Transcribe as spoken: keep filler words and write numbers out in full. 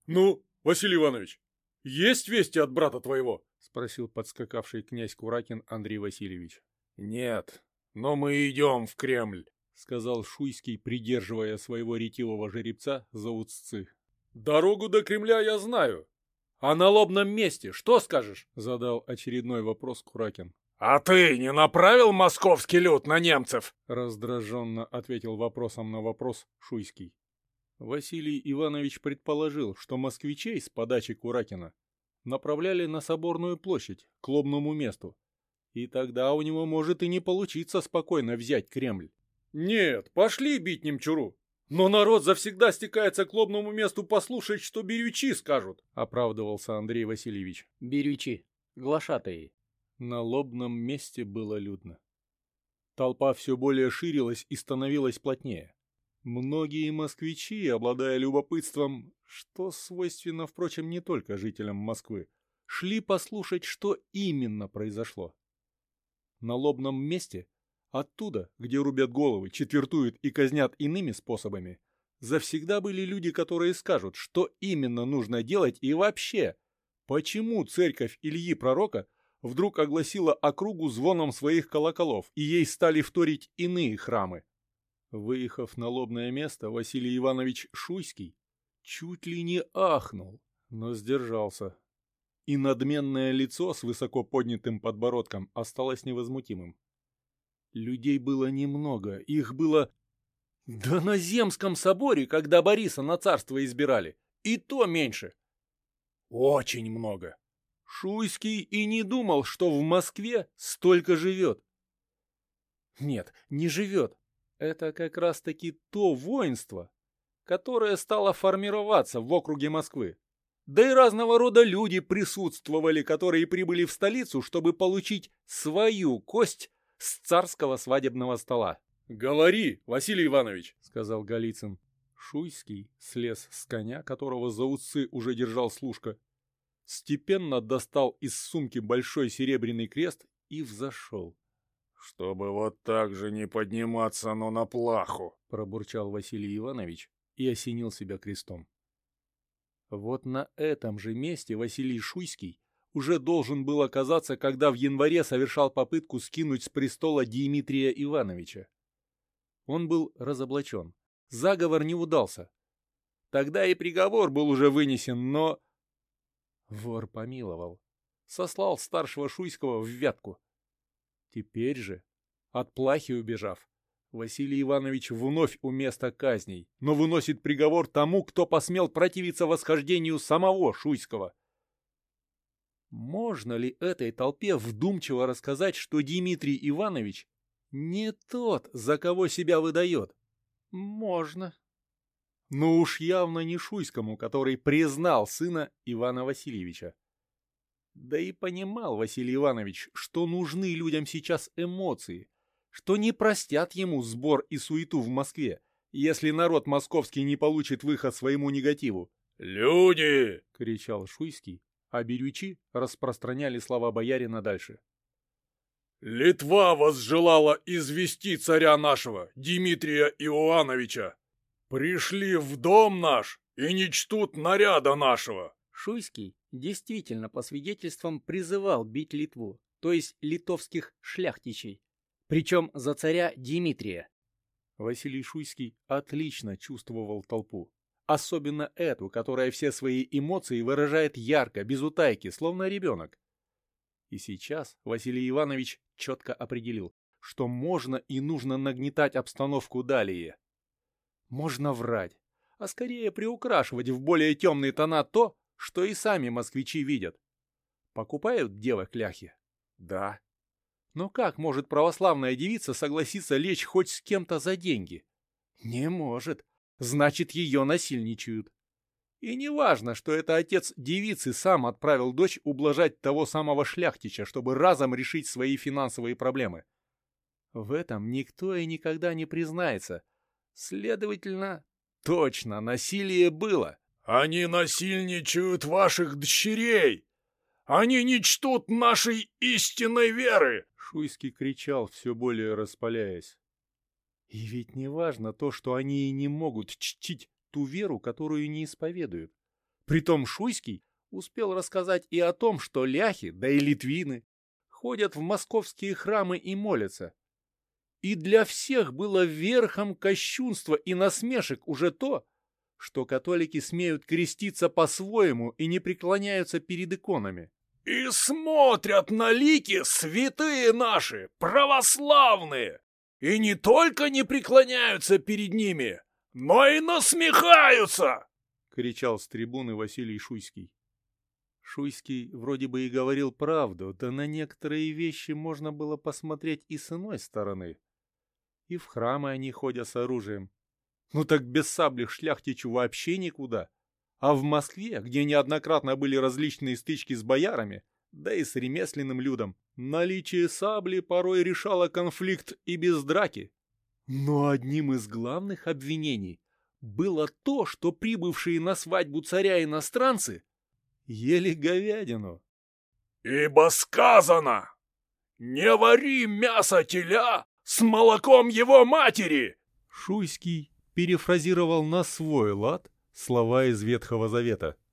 Ну, Василий Иванович, есть вести от брата твоего? Спросил подскакавший князь Куракин Андрей Васильевич. Нет, но мы идем в Кремль, сказал Шуйский, придерживая своего ретивого жеребца за узцы. Дорогу до Кремля я знаю. А на лобном месте что скажешь? Задал очередной вопрос Куракин. «А ты не направил московский люд на немцев?» Раздраженно ответил вопросом на вопрос Шуйский. Василий Иванович предположил, что москвичей с подачи Куракина направляли на Соборную площадь, к лобному месту, и тогда у него может и не получиться спокойно взять Кремль. «Нет, пошли бить немчуру! Но народ завсегда стекается к лобному месту послушать, что бирючи скажут!» — оправдывался Андрей Васильевич. «Бирючи, глашатаи». На лобном месте было людно. Толпа все более ширилась и становилась плотнее. Многие москвичи, обладая любопытством, что свойственно, впрочем, не только жителям Москвы, шли послушать, что именно произошло. На лобном месте, оттуда, где рубят головы, четвертуют и казнят иными способами, завсегда были люди, которые скажут, что именно нужно делать и вообще, почему церковь Ильи Пророка вдруг огласила округу звоном своих колоколов, и ей стали вторить иные храмы. Выехав на лобное место, Василий Иванович Шуйский чуть ли не ахнул, но сдержался. И надменное лицо с высоко поднятым подбородком осталось невозмутимым. Людей было немного, их было... Да на Земском соборе, когда Бориса на царство избирали, и то меньше. Очень много. Шуйский и не думал, что в Москве столько живет. Нет, не живет. Это как раз-таки то воинство, которое стало формироваться в округе Москвы. Да и разного рода люди присутствовали, которые прибыли в столицу, чтобы получить свою кость с царского свадебного стола. «Говори, Василий Иванович», — сказал Голицын. Шуйский слез с коня, которого за усы уже держал служка, степенно достал из сумки большой серебряный крест и взошел. «Чтобы вот так же не подниматься, но на плаху», — пробурчал Василий Иванович и осенил себя крестом. Вот на этом же месте Василий Шуйский уже должен был оказаться, когда в январе совершал попытку скинуть с престола Дмитрия Ивановича. Он был разоблачен. Заговор не удался. Тогда и приговор был уже вынесен, но... Вор помиловал. Сослал старшего Шуйского в Вятку. Теперь же, от плахи убежав, Василий Иванович вновь у места казней, но выносит приговор тому, кто посмел противиться восхождению самого Шуйского. Можно ли этой толпе вдумчиво рассказать, что Дмитрий Иванович не тот, за кого себя выдает? Можно. Но уж явно не Шуйскому, который признал сына Ивана Васильевича. Да и понимал Василий Иванович, что нужны людям сейчас эмоции, что не простят ему сбор и суету в Москве, если народ московский не получит выход своему негативу. «Люди!» — кричал Шуйский, а бирючи распространяли слова боярина дальше. «Литва возжелала извести царя нашего, Дмитрия Иоанновича. Пришли в дом наш и не чтут наряда нашего». Шуйский действительно по свидетельствам призывал бить Литву, то есть литовских шляхтичей, причем за царя Дмитрия. Василий Шуйский отлично чувствовал толпу, особенно эту, которая все свои эмоции выражает ярко, без утайки, словно ребенок. И сейчас Василий Иванович четко определил, что можно и нужно нагнетать обстановку далее. Можно врать, а скорее приукрашивать в более темные тона то, что и сами москвичи видят. Покупают девок ляхи? Да. Но как может православная девица согласиться лечь хоть с кем-то за деньги? Не может. Значит, ее насильничают. И не важно, что это отец девицы сам отправил дочь ублажать того самого шляхтича, чтобы разом решить свои финансовые проблемы. В этом никто и никогда не признается. Следовательно, точно, насилие было. «Они насильничают ваших дочерей! Они не чтут нашей истинной веры!» Шуйский кричал, все более распаляясь. И ведь не важно то, что они и не могут чтить ту веру, которую не исповедуют. Притом Шуйский успел рассказать и о том, что ляхи, да и литвины, ходят в московские храмы и молятся. И для всех было верхом кощунства и насмешек уже то, что католики смеют креститься по-своему и не преклоняются перед иконами. «И смотрят на лики святые наши, православные, и не только не преклоняются перед ними, но и насмехаются!» — кричал с трибуны Василий Шуйский. Шуйский вроде бы и говорил правду, да на некоторые вещи можно было посмотреть и с иной стороны. И в храмы они ходят с оружием. Ну так без сабли шляхтичу вообще никуда. А в Москве, где неоднократно были различные стычки с боярами, да и с ремесленным людом, наличие сабли порой решало конфликт и без драки. Но одним из главных обвинений было то, что прибывшие на свадьбу царя иностранцы ели говядину. «Ибо сказано, не вари мясо теля с молоком его матери!» Шуйский перефразировал на свой лад слова из Ветхого Завета.